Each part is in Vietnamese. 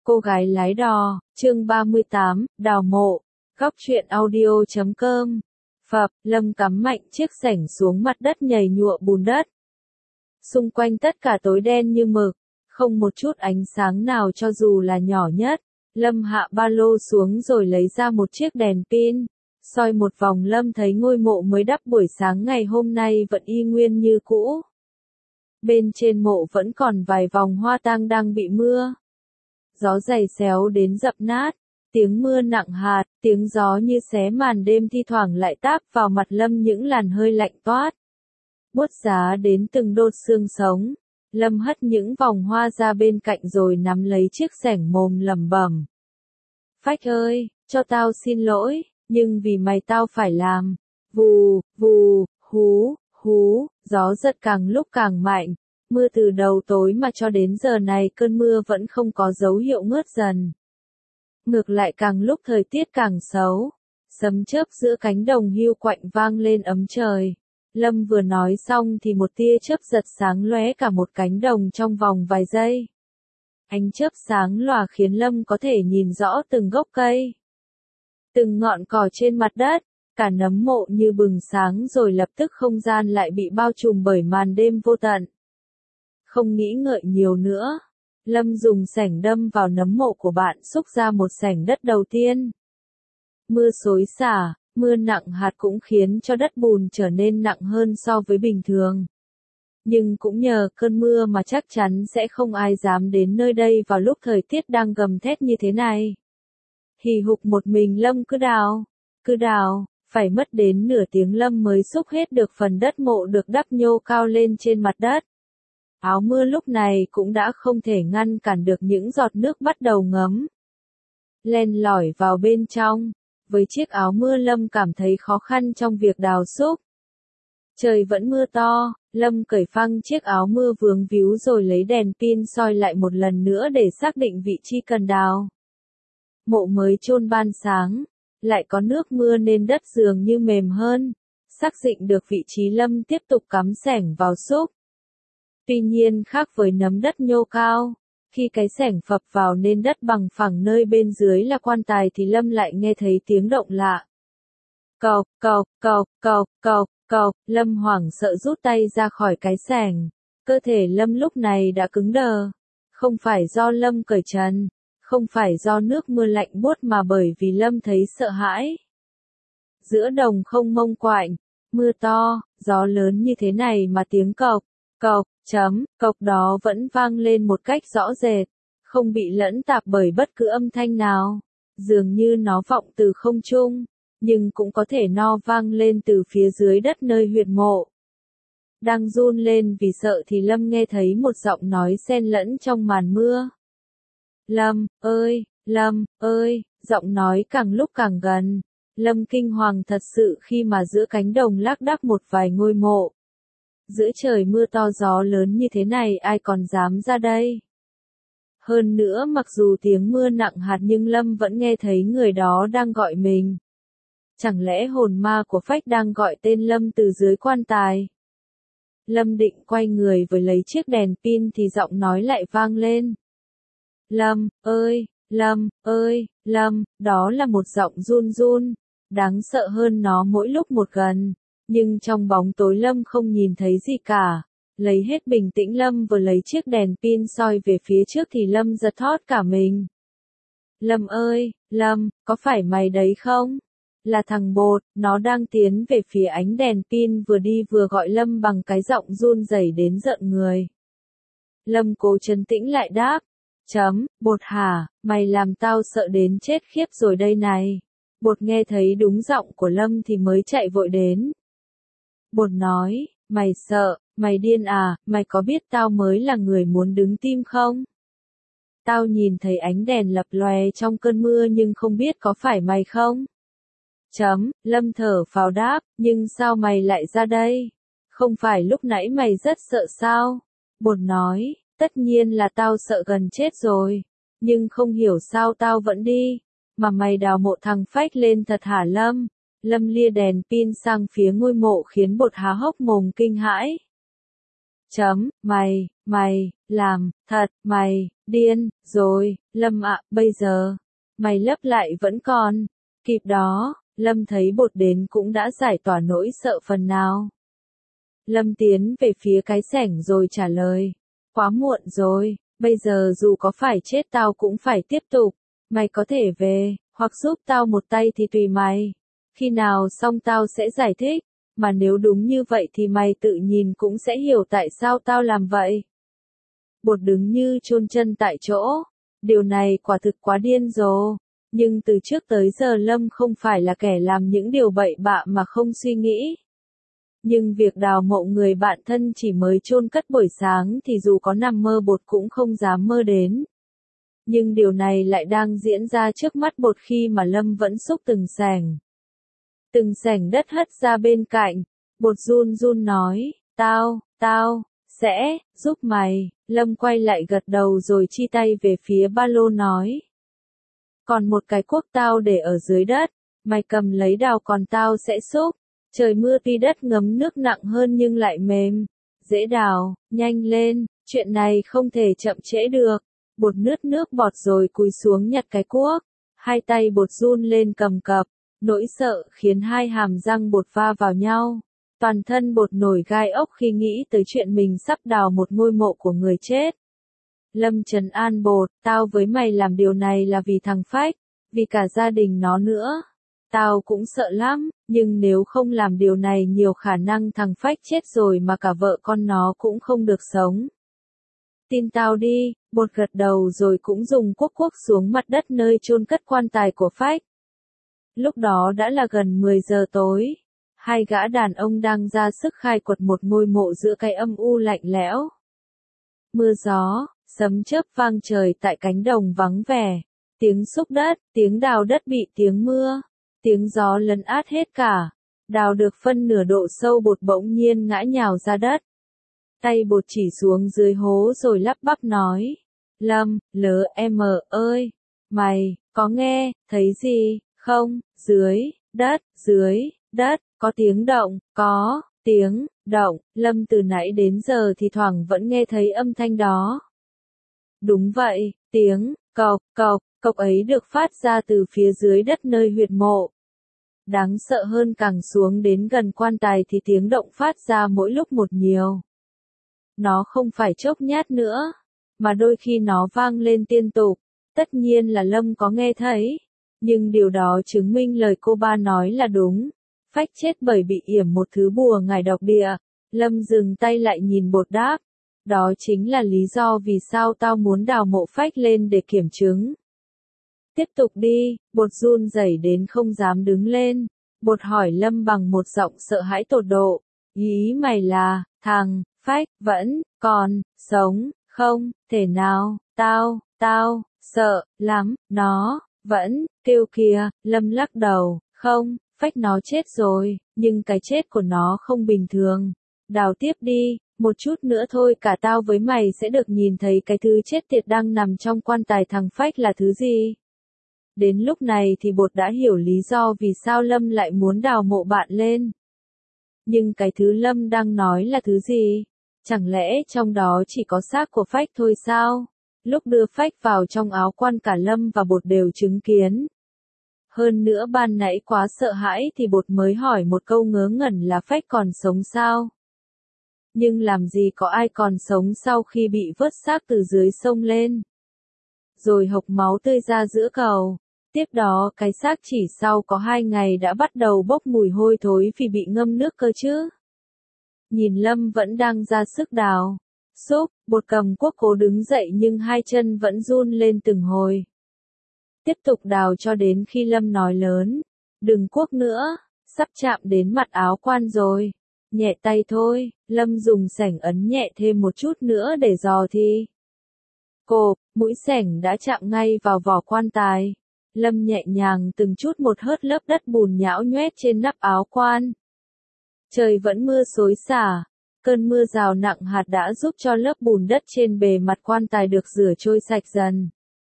Cô gái lái đò, chương 38, đào mộ, góc truyện audio.com. Phập, Lâm cắm mạnh chiếc xẻng xuống mặt đất nhầy nhụa bùn đất. Xung quanh tất cả tối đen như mực, không một chút ánh sáng nào cho dù là nhỏ nhất. Lâm hạ ba lô xuống rồi lấy ra một chiếc đèn pin, soi một vòng Lâm thấy ngôi mộ mới đắp buổi sáng ngày hôm nay vẫn y nguyên như cũ. Bên trên mộ vẫn còn vài vòng hoa tang đang bị mưa. Gió giày xéo đến dập nát, tiếng mưa nặng hạt, tiếng gió như xé màn đêm thi thoảng lại táp vào mặt Lâm những làn hơi lạnh toát. Buốt giá đến từng đốt xương sống, Lâm hất những vòng hoa ra bên cạnh rồi nắm lấy chiếc xẻng mồm lẩm bẩm. Phách ơi, cho tao xin lỗi, nhưng vì mày tao phải làm. Vù, vù, hú, hú, gió giật càng lúc càng mạnh. Mưa từ đầu tối mà cho đến giờ này cơn mưa vẫn không có dấu hiệu ngớt dần. Ngược lại càng lúc thời tiết càng xấu. Sấm chớp giữa cánh đồng hiu quạnh vang lên ấm trời. Lâm vừa nói xong thì một tia chớp giật sáng lóe cả một cánh đồng trong vòng vài giây. Ánh chớp sáng lòa khiến Lâm có thể nhìn rõ từng gốc cây, từng ngọn cỏ trên mặt đất, cả nấm mộ như bừng sáng rồi lập tức không gian lại bị bao trùm bởi màn đêm vô tận. Không nghĩ ngợi nhiều nữa, Lâm dùng xẻng đâm vào nấm mộ của bạn xúc ra một xẻng đất đầu tiên. Mưa xối xả, mưa nặng hạt cũng khiến cho đất bùn trở nên nặng hơn so với bình thường. Nhưng cũng nhờ cơn mưa mà chắc chắn sẽ không ai dám đến nơi đây vào lúc thời tiết đang gầm thét như thế này. Hì hục một mình Lâm cứ đào, phải mất đến nửa tiếng Lâm mới xúc hết được phần đất mộ được đắp nhô cao lên trên mặt đất. Áo mưa lúc này cũng đã không thể ngăn cản được những giọt nước bắt đầu ngấm len lỏi vào bên trong. Với chiếc áo mưa Lâm cảm thấy khó khăn trong việc đào xúc. Trời vẫn mưa to, Lâm cởi phăng chiếc áo mưa vướng víu rồi lấy đèn pin soi lại một lần nữa để xác định vị trí cần đào. Mộ mới chôn ban sáng, lại có nước mưa nên đất dường như mềm hơn. Xác định được vị trí Lâm tiếp tục cắm xẻng vào xúc. Tuy nhiên khác với nấm đất nhô cao, khi cái xẻng phập vào nên đất bằng phẳng nơi bên dưới là quan tài thì Lâm lại nghe thấy tiếng động lạ. Cộc, cộc, cộc, cộc, cộc, cộc, Lâm hoảng sợ rút tay ra khỏi cái xẻng. Cơ thể Lâm lúc này đã cứng đờ. Không phải do Lâm cởi trần, không phải do nước mưa lạnh buốt mà bởi vì Lâm thấy sợ hãi. Giữa đồng không mông quạnh, mưa to, gió lớn như thế này mà tiếng cộc, cộc, cộc đó vẫn vang lên một cách rõ rệt, không bị lẫn tạp bởi bất cứ âm thanh nào. Dường như nó vọng từ không trung, nhưng cũng có thể no vang lên từ phía dưới đất nơi huyệt mộ. Đang run lên vì sợ thì Lâm nghe thấy một giọng nói xen lẫn trong màn mưa. Lâm ơi, giọng nói càng lúc càng gần. Lâm kinh hoàng thật sự khi mà giữa cánh đồng lác đác một vài ngôi mộ. Giữa trời mưa to gió lớn như thế này ai còn dám ra đây. Hơn nữa mặc dù tiếng mưa nặng hạt nhưng Lâm vẫn nghe thấy người đó đang gọi mình. Chẳng lẽ hồn ma của Phách đang gọi tên Lâm từ dưới quan tài? Lâm định quay người với lấy chiếc đèn pin thì giọng nói lại vang lên. Lâm ơi, đó là một giọng run run, đáng sợ hơn nó mỗi lúc một gần. Nhưng trong bóng tối Lâm không nhìn thấy gì cả. Lấy hết bình tĩnh Lâm vừa lấy chiếc đèn pin soi về phía trước thì Lâm giật thót cả mình. Lâm ơi, có phải mày đấy không? Là thằng Bột, nó đang tiến về phía ánh đèn pin vừa đi vừa gọi Lâm bằng cái giọng run rẩy đến giận người. Lâm cố trấn tĩnh lại đáp. Bột hả, mày làm tao sợ đến chết khiếp rồi đây này. Bột nghe thấy đúng giọng của Lâm thì mới chạy vội đến. Bột nói, mày sợ, mày điên à, mày có biết tao mới là người muốn đứng tim không? Tao nhìn thấy ánh đèn lập lòe trong cơn mưa nhưng không biết có phải mày không? Lâm thở phào đáp, nhưng sao mày lại ra đây? Không phải lúc nãy mày rất sợ sao? Bột nói, tất nhiên là tao sợ gần chết rồi, nhưng không hiểu sao tao vẫn đi. Mà mày đào mộ thằng Phách lên thật hả Lâm? Lâm lia đèn pin sang phía ngôi mộ khiến Bột há hốc mồm kinh hãi. Làm, thật, mày, điên, rồi, Lâm ạ, bây giờ, mày lấp lại vẫn còn, kịp đó, Lâm thấy bột đến cũng đã giải tỏa nỗi sợ phần nào. Lâm tiến về phía cái xẻng rồi trả lời, quá muộn rồi, bây giờ dù có phải chết tao cũng phải tiếp tục, mày có thể về, hoặc giúp tao một tay thì tùy mày, khi nào xong tao sẽ giải thích, mà nếu đúng như vậy thì mày tự nhìn cũng sẽ hiểu tại sao tao làm vậy. Bột đứng như chôn chân tại chỗ, điều này quả thực quá điên rồ, nhưng từ trước tới giờ Lâm không phải là kẻ làm những điều bậy bạ mà không suy nghĩ. Nhưng việc đào mộ người bạn thân chỉ mới chôn cất buổi sáng thì dù có nằm mơ bột cũng không dám mơ đến. Nhưng điều này lại đang diễn ra trước mắt bột khi mà Lâm vẫn xúc từng xẻng đất hất ra bên cạnh. Bột run run nói, tao, sẽ, giúp mày. Lâm quay lại gật đầu rồi chi tay về phía ba lô nói. Còn một cái cuốc tao để ở dưới đất, mày cầm lấy đào còn tao sẽ xúc. Trời mưa tuy đất ngấm nước nặng hơn nhưng lại mềm, dễ đào, nhanh lên, chuyện này không thể chậm trễ được. Bột nước bọt rồi cúi xuống nhặt cái cuốc, hai tay bột run lên cầm cập, nỗi sợ khiến hai hàm răng bột va vào nhau. Toàn thân bột nổi gai ốc khi nghĩ tới chuyện mình sắp đào một ngôi mộ của người chết. Lâm trấn an bột, tao với mày làm điều này là vì thằng Phách, vì cả gia đình nó nữa. Tao cũng sợ lắm, nhưng nếu không làm điều này nhiều khả năng thằng Phách chết rồi mà cả vợ con nó cũng không được sống. Tin tao đi, bột gật đầu rồi cũng dùng cuốc xuống mặt đất nơi chôn cất quan tài của Phách. Lúc đó đã là gần 10 giờ tối. Hai gã đàn ông đang ra sức khai quật một ngôi mộ giữa cái âm u lạnh lẽo. Mưa gió, sấm chớp vang trời tại cánh đồng vắng vẻ. Tiếng xúc đất, tiếng đào đất bị tiếng mưa, tiếng gió lấn át hết cả. Đào được phân nửa độ sâu bột bỗng nhiên ngã nhào ra đất. Tay bột chỉ xuống dưới hố rồi lắp bắp nói. Lâm, LM ơi, mày, có nghe, thấy gì, không, dưới đất, có tiếng động, có, tiếng, động, Lâm từ nãy đến giờ thì thoảng vẫn nghe thấy âm thanh đó. Đúng vậy, tiếng, cộc ấy được phát ra từ phía dưới đất nơi huyệt mộ. Đáng sợ hơn càng xuống đến gần quan tài thì tiếng động phát ra mỗi lúc một nhiều. Nó không phải chốc nhát nữa, mà đôi khi nó vang lên liên tục. Tất nhiên là Lâm có nghe thấy, nhưng điều đó chứng minh lời cô ba nói là đúng. Phách chết bởi bị yểm một thứ bùa ngải độc địa. Lâm dừng tay lại nhìn bột đáp. Đó chính là lý do vì sao tao muốn đào mộ Phách lên để kiểm chứng. Tiếp tục đi, bột run rẩy đến không dám đứng lên. Bột hỏi Lâm bằng một giọng sợ hãi tột độ. Ý mày là, thằng Phách vẫn còn sống, không thể nào, tao sợ lắm, nó vẫn kêu kìa. Lâm lắc đầu, không, Phách nó chết rồi, nhưng cái chết của nó không bình thường. Đào tiếp đi, một chút nữa thôi cả tao với mày sẽ được nhìn thấy cái thứ chết tiệt đang nằm trong quan tài thằng Phách là thứ gì. Đến lúc này thì bột đã hiểu lý do vì sao Lâm lại muốn đào mộ bạn lên. Nhưng cái thứ Lâm đang nói là thứ gì? Chẳng lẽ trong đó chỉ có xác của Phách thôi sao? Lúc đưa Phách vào trong áo quan cả Lâm và bột đều chứng kiến. Hơn nữa ban nãy quá sợ hãi thì bột mới hỏi một câu ngớ ngẩn là Phách còn sống sao? Nhưng làm gì có ai còn sống sau khi bị vớt xác từ dưới sông lên? Rồi hộc máu tươi ra giữa cầu. Tiếp đó cái xác chỉ sau có 2 ngày đã bắt đầu bốc mùi hôi thối vì bị ngâm nước cơ chứ. Nhìn Lâm vẫn đang ra sức đào. Bột cầm cuốc cố đứng dậy nhưng hai chân vẫn run lên từng hồi. Tiếp tục đào cho đến khi Lâm nói lớn. Đừng cuốc nữa, sắp chạm đến mặt áo quan rồi. Nhẹ tay thôi, Lâm dùng xẻng ấn nhẹ thêm một chút nữa để dò thì. Cộp, mũi xẻng đã chạm ngay vào vỏ quan tài. Lâm nhẹ nhàng từng chút một hớt lớp đất bùn nhão nhoét trên nắp áo quan. Trời vẫn mưa xối xả. Cơn mưa rào nặng hạt đã giúp cho lớp bùn đất trên bề mặt quan tài được rửa trôi sạch dần.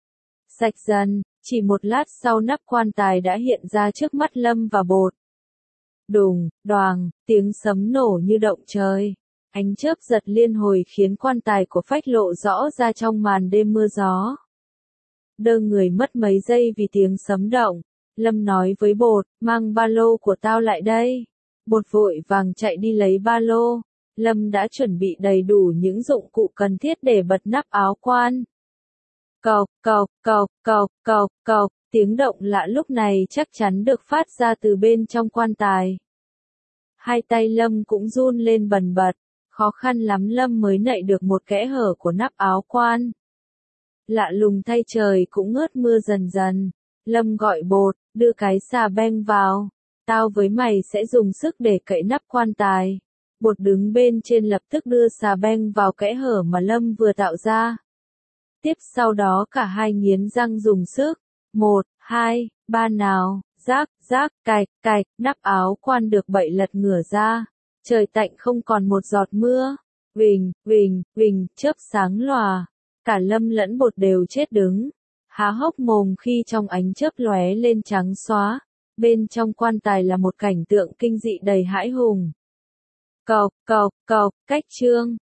Chỉ một lát sau nắp quan tài đã hiện ra trước mắt Lâm và bột. Đùng, đoàng, tiếng sấm nổ như động trời. Ánh chớp giật liên hồi khiến quan tài của Phách lộ rõ ra trong màn đêm mưa gió. Đơ người mất mấy giây vì tiếng sấm động. Lâm nói với Bột, mang ba lô của tao lại đây. Bột vội vàng chạy đi lấy ba lô. Lâm đã chuẩn bị đầy đủ những dụng cụ cần thiết để bật nắp áo quan. Cộc, cộc, cộc, cộc, cộc, cộc, tiếng động lạ lúc này chắc chắn được phát ra từ bên trong quan tài. Hai tay Lâm cũng run lên bần bật, khó khăn lắm Lâm mới nạy được một kẽ hở của nắp áo quan. Lạ lùng thay trời cũng ngớt mưa dần dần. Lâm gọi Bột, đưa cái xà beng vào. Tao với mày sẽ dùng sức để cậy nắp quan tài. Bột đứng bên trên lập tức đưa xà beng vào kẽ hở mà Lâm vừa tạo ra. Tiếp sau đó cả hai nghiến răng dùng sức. 1, 2, 3 nào, rác, rác, cạch, cạch, nắp áo quan được bậy lật ngửa ra. Trời tạnh không còn một giọt mưa. Vình, vình, vình, chớp sáng lòa. Cả Lâm lẫn Bột đều chết đứng. Há hốc mồm khi trong ánh chớp lóe lên trắng xóa. Bên trong quan tài là một cảnh tượng kinh dị đầy hãi hùng. Cộc, cộc, cộc, cách chương.